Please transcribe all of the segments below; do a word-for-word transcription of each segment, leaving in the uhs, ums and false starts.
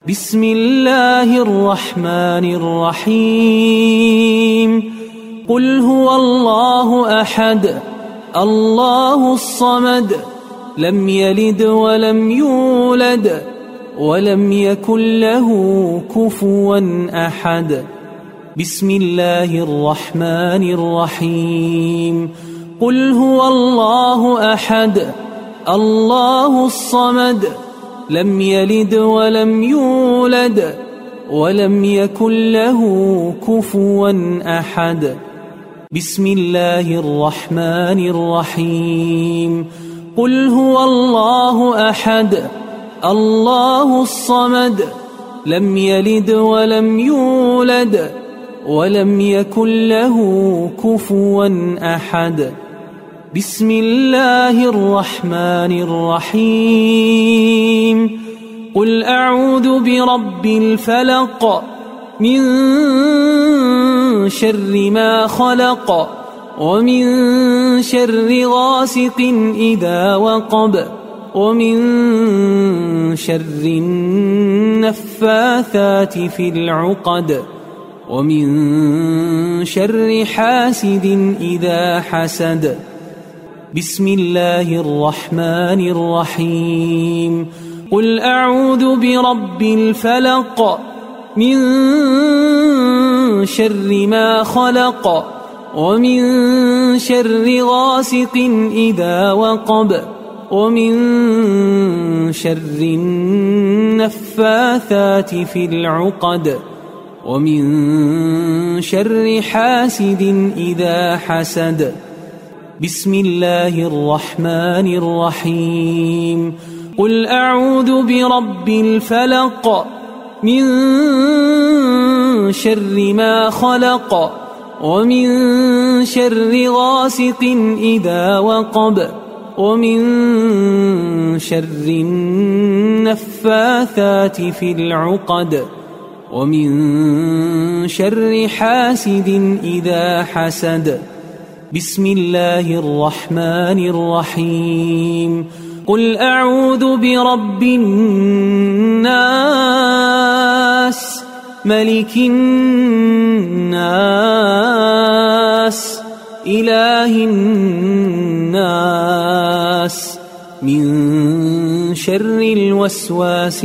بسم الله الرحمن الرحيم قل هو الله أحد الله الصمد لم يلد ولم يولد ولم يكن له كفوا أحد بسم الله الرحمن الرحيم قل هو الله أحد الله الصمد لم يلد ولم يولد ولم يكن له كفوا أحد بسم الله الرحمن الرحيم قل هو الله أحد الله الصمد لم يلد ولم يولد ولم يكن له كفوا أحد بسم الله الرحمن الرحيم قل أعوذ برب الفلق من شر ما خلق ومن شر غاسق إذا وقب ومن شر النفاثات في العقد ومن شر حاسد إذا حسد بسم الله الرحمن الرحيم قل أعوذ برب الفلق من شر ما خلق ومن شر غاسق إذا وقب ومن شر النفاثات في العقد ومن شر حاسد إذا حسد بسم الله الرحمن الرحيم قل أعوذ برب الفلق من شر ما خلق ومن شر غاسق إذا وقب ومن شر النفاثات في العقد ومن شر حاسد إذا حسد بسم الله الرحمن الرحيم قل أعوذ برب الناس ملك الناس إله الناس من شر الوسواس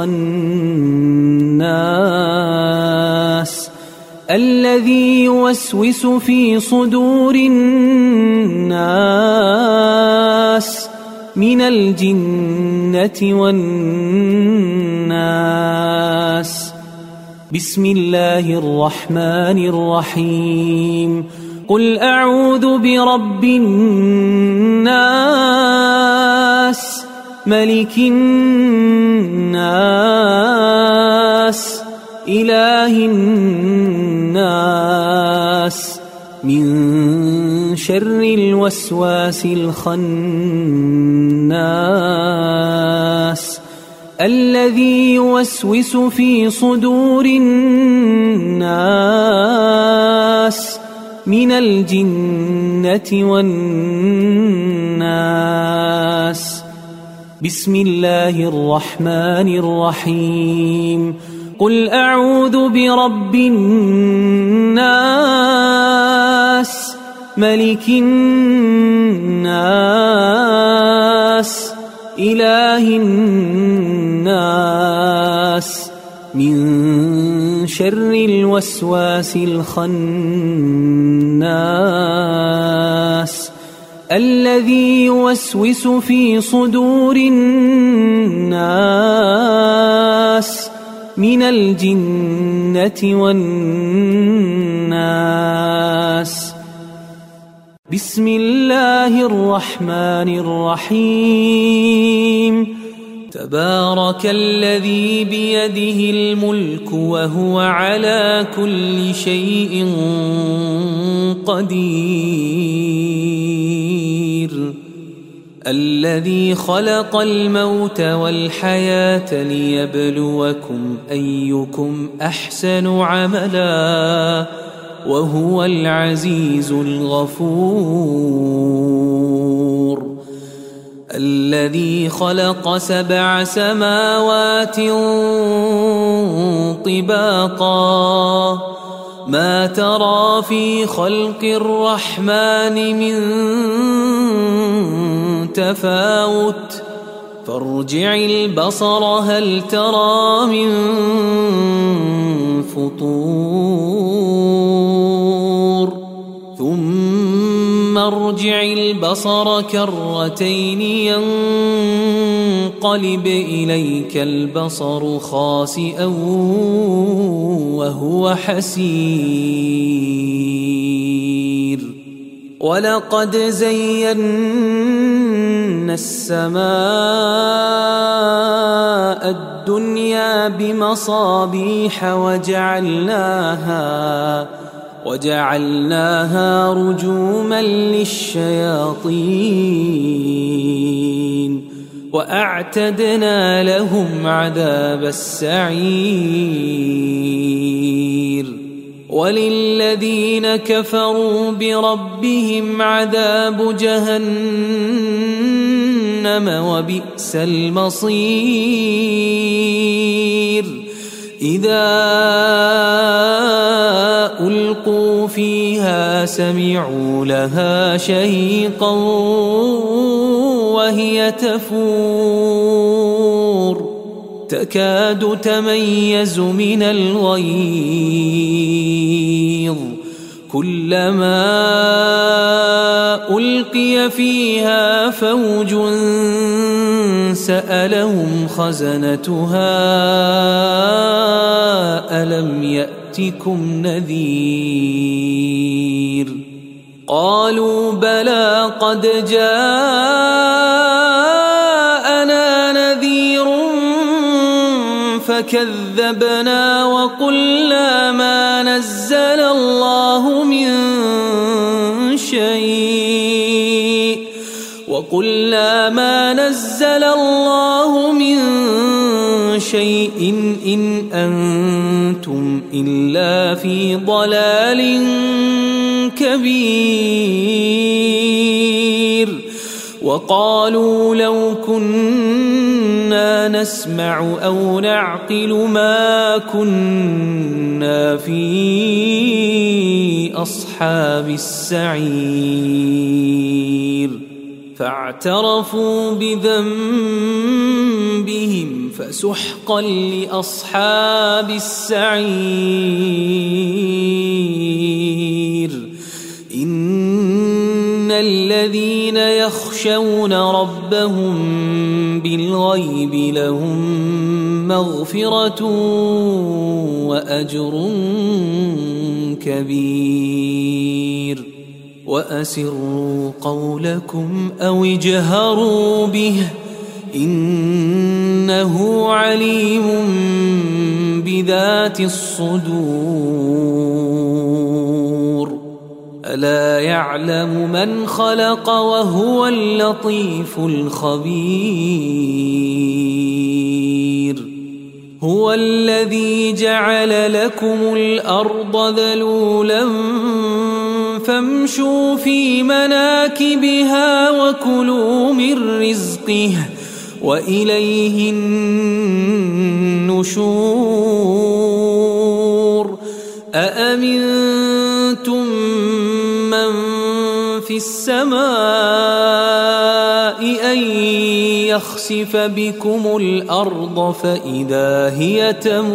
الخناس الذي يوسوس في صدور الناس من الجنة والناس بسم الله الرحمن الرحيم قل أعوذ برب الناس ملك الناس إله الناس من شر الوسواس الخناس الذي يوسوس في صدور الناس من الجنة والناس بسم الله الرحمن الرحيم قل أعوذ برب الناس ملك الناس إله الناس من شر الوسواس الخناس الذي يوسوس في صدور الناس من الجنة والناس بسم الله الرحمن الرحيم تبارك الذي بيده الملك وهو على كل شيء قدير الذي خلق الموت والحياة ليبلوكم أيكم أحسن عملا وهو العزيز الغفور الذي خلق سبع سماوات طباقا ما ترى في خلق الرحمن من تفاوت فارجع البصر هل ترى من فطور ثم ارجع البصر كرتين ينقلب إليك البصر خاسئا وهو حسير ولقد زينا السماء الدنيا بمصابيح وجعلناها وجعلناها رجوما للشياطين وأعتدنا لهم عذاب السعير وللذين كفروا بربهم عذاب جهنم وبئس المصير إذا ألقوا فيها سمعوا لها شهيقا وهي تفور تكاد تميز من الغيظ كلما ألقي فيها فوج سألهم خزنتها ألم يأتكم نذير قالوا بلى قد جاءنا نذير فكذبنا وقلنا ما نزل الله من شيء وقلنا ما نزل الله من شيء إن أنتم إلا في ضلال كبير وقالوا لو كنا نسمع أو نعقل ما كنا في أصحاب السعير فاعترفوا بذنبهم فسحقا لأصحاب السعير إن الذين يخشون ربهم بالغيب لهم مغفرة وأجر كبير وأسروا قولكم أو اجهروا به إنه عليم بذات الصدور ألا يعلم من خلق وهو اللطيف الخبير هو الذي جعل لكم الأرض ذلولا فامشوا في مناكبها وكلوا من رزقه وإليه النشور أأمنتم من في السماء أن يخسف بكم الأرض فإذا هي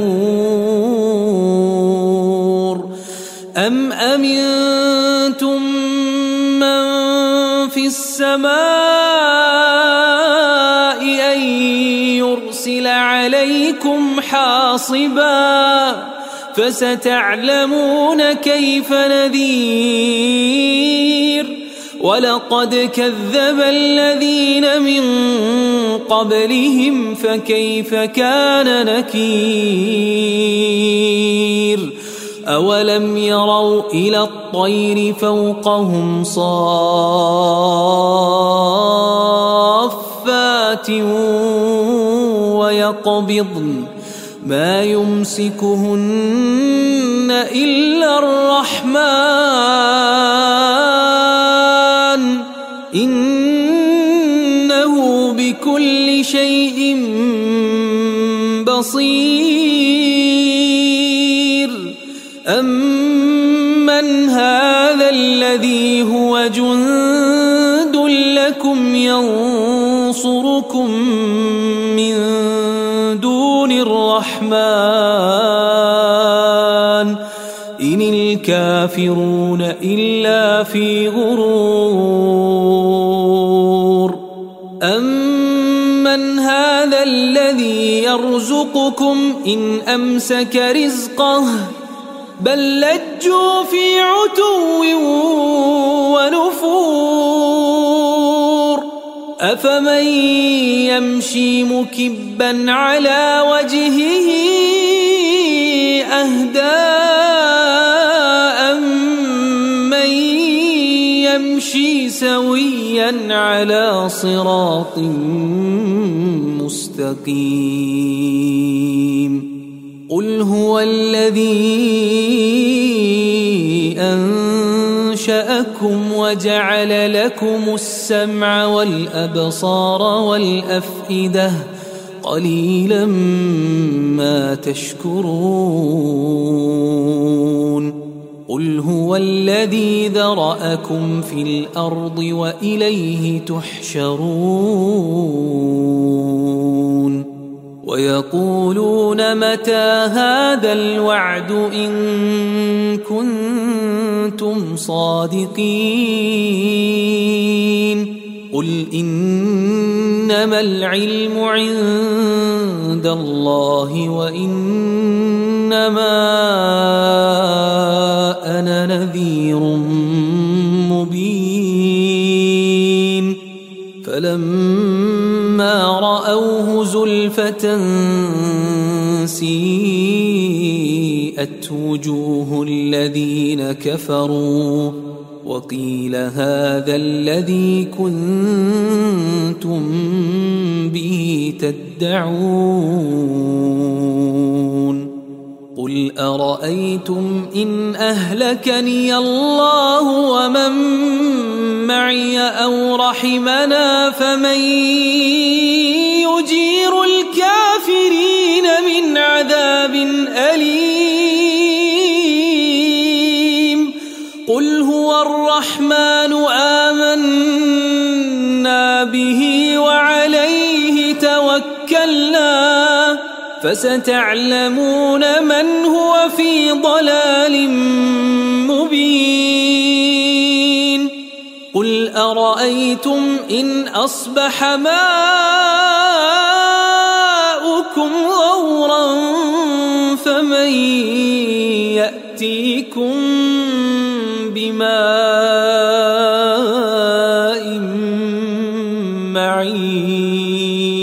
تمور أم أمنتم من في السماء أن يرسل عليكم حاصبا فستعلمون كيف نذير ولقد كذب الذين من قبلهم فكيف كان نكير أولم يروا إلى الطير فوقهم صافات ويقبضن ما يمسكهن إلا الرحمن إنه بكل شيء بصير. الرحمن إن الكافرون إلا في غرور أمن هذا الذي يرزقكم إن أمسك رزقه بل لجوا في عتو ونفور أفمن يمشي مكبا على وجهه أهدى أمن يمشي سويا على صراط مستقيم قل هو الذي أنشأكم وجعل لكم السمع والأبصار والأفئدة قليلا ما تشكرون قل هو الذي ذرأكم في الأرض وإليه تحشرون ويقولون متى هذا الوعد إن كنتم صادقين قل إنما العلم عند الله وإنما أنا نذير مبين فلما رأوه زلفة سيئت وجوه الذين كفروا وقيل هذا الذي كنتم به تدعون قل أرأيتم إن أهلكني الله ومن معي أو رحمنا فمن يجير الكافرين من عذاب أليم قل هو الرحمن آمنا به وعليه توكلنا فستعلمون من هو في ضلال مبين قل أرأيتم إن أصبح ماؤكم غورا فمن يأتيكم بماء معين